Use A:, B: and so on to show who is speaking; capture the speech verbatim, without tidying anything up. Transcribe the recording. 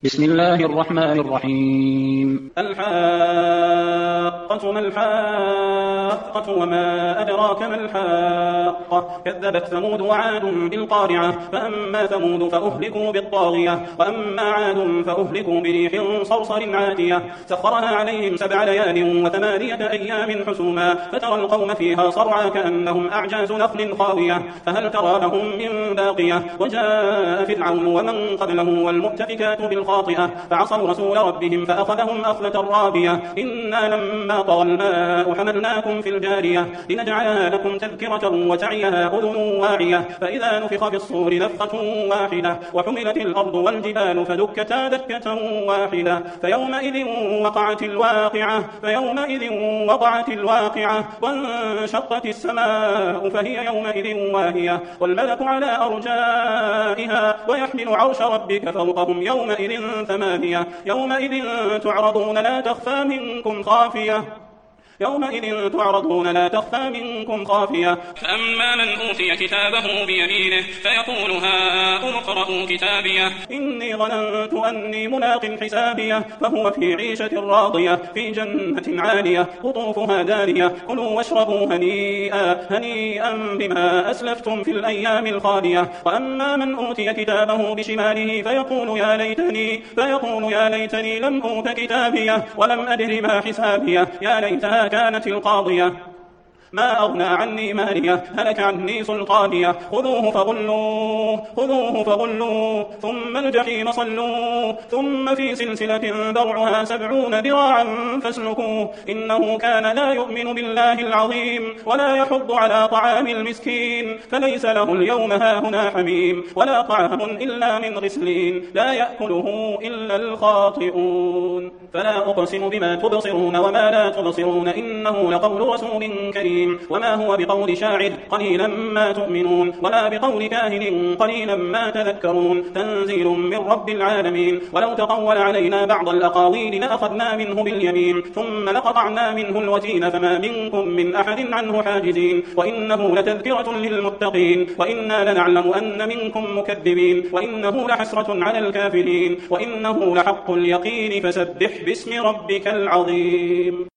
A: بسم الله الرحمن الرحيم.
B: الحاقة ما الحاقة وما أدراك ما الحاقة كذبت ثمود وعاد بالقارعة فأما ثمود فأهلكوا بالطاغية وأما عاد فأهلكوا بريح صرصر عاتية سخرها عليهم سبع ليال وثمانية أيام حسوما فترى القوم فيها صرعى كأنهم أعجاز نخل خاوية فهل ترى لهم من باقية وجاء فرعون ومن قبله والمؤتفكات بالخاطئة فعصوا رسول ربهم فأخذهم أخذة رابية إنا لما طغى الماء حملناكم في الجارية لنجعلها لكم تذكرة وتعيها أذن واعية فإذا نفخ في الصور نفخة واحدة وحملت الأرض والجبال فدكتا دكة واحدة فيومئذ وقعت الواقعة فيومئذ وقعت الواقعة وانشقت السماء فهي يومئذ واهية والملك على أرجائها ويحمل عرش ربك فوقهم يومئذ ثمانية يومئذ تعرضون لا تخفى منكم خافية يومئذ تعرضون لا تخفى منكم خافية
C: فأما من أوتي كتابه بيمينه فيقول هاؤم اقرءوا كتابيه
B: إني ظننت أني ملاق حسابيه فهو في عيشة راضية في جنة عالية قطوفها دانية كلوا واشربوا هنيئا هنيئا بما أسلفتم في الأيام الخالية وأما من أوتي كتابه بشماله فيقول يا ليتني فيقول يا ليتني لم أوت كتابيه ولم أدر ما حسابيه يا ليتها كانت القاضية ما أغنى عني مالية هلك عني سلطانية خذوه فغلوه خذوه فغلوه ثم الجحيم صلوه ثم في سلسلة ذرعها سبعون ذراعا فاسلكوه إنه كان لا يؤمن بالله العظيم ولا يحض على طعام المسكين فليس له اليوم هاهنا حميم ولا طعام إلا من غسلين لا يأكله إلا الخاطئون فلا أقسم بما تبصرون وما لا تبصرون إنه لقول رسول كريم وما هو بقول شاعر قليلا ما تؤمنون ولا بقول كاهن قليلا ما تذكرون تنزيل من رب العالمين ولو تقول علينا بعض الأقاويل لأخذنا منه باليمين ثم لقطعنا منه الوتين فما منكم من أحد عنه حاجزين وإنه لتذكرة للمتقين وإنا لنعلم أن منكم مكذبين وإنه لحسرة على الكافرين وإنه لحق اليقين فسبح باسم ربك العظيم.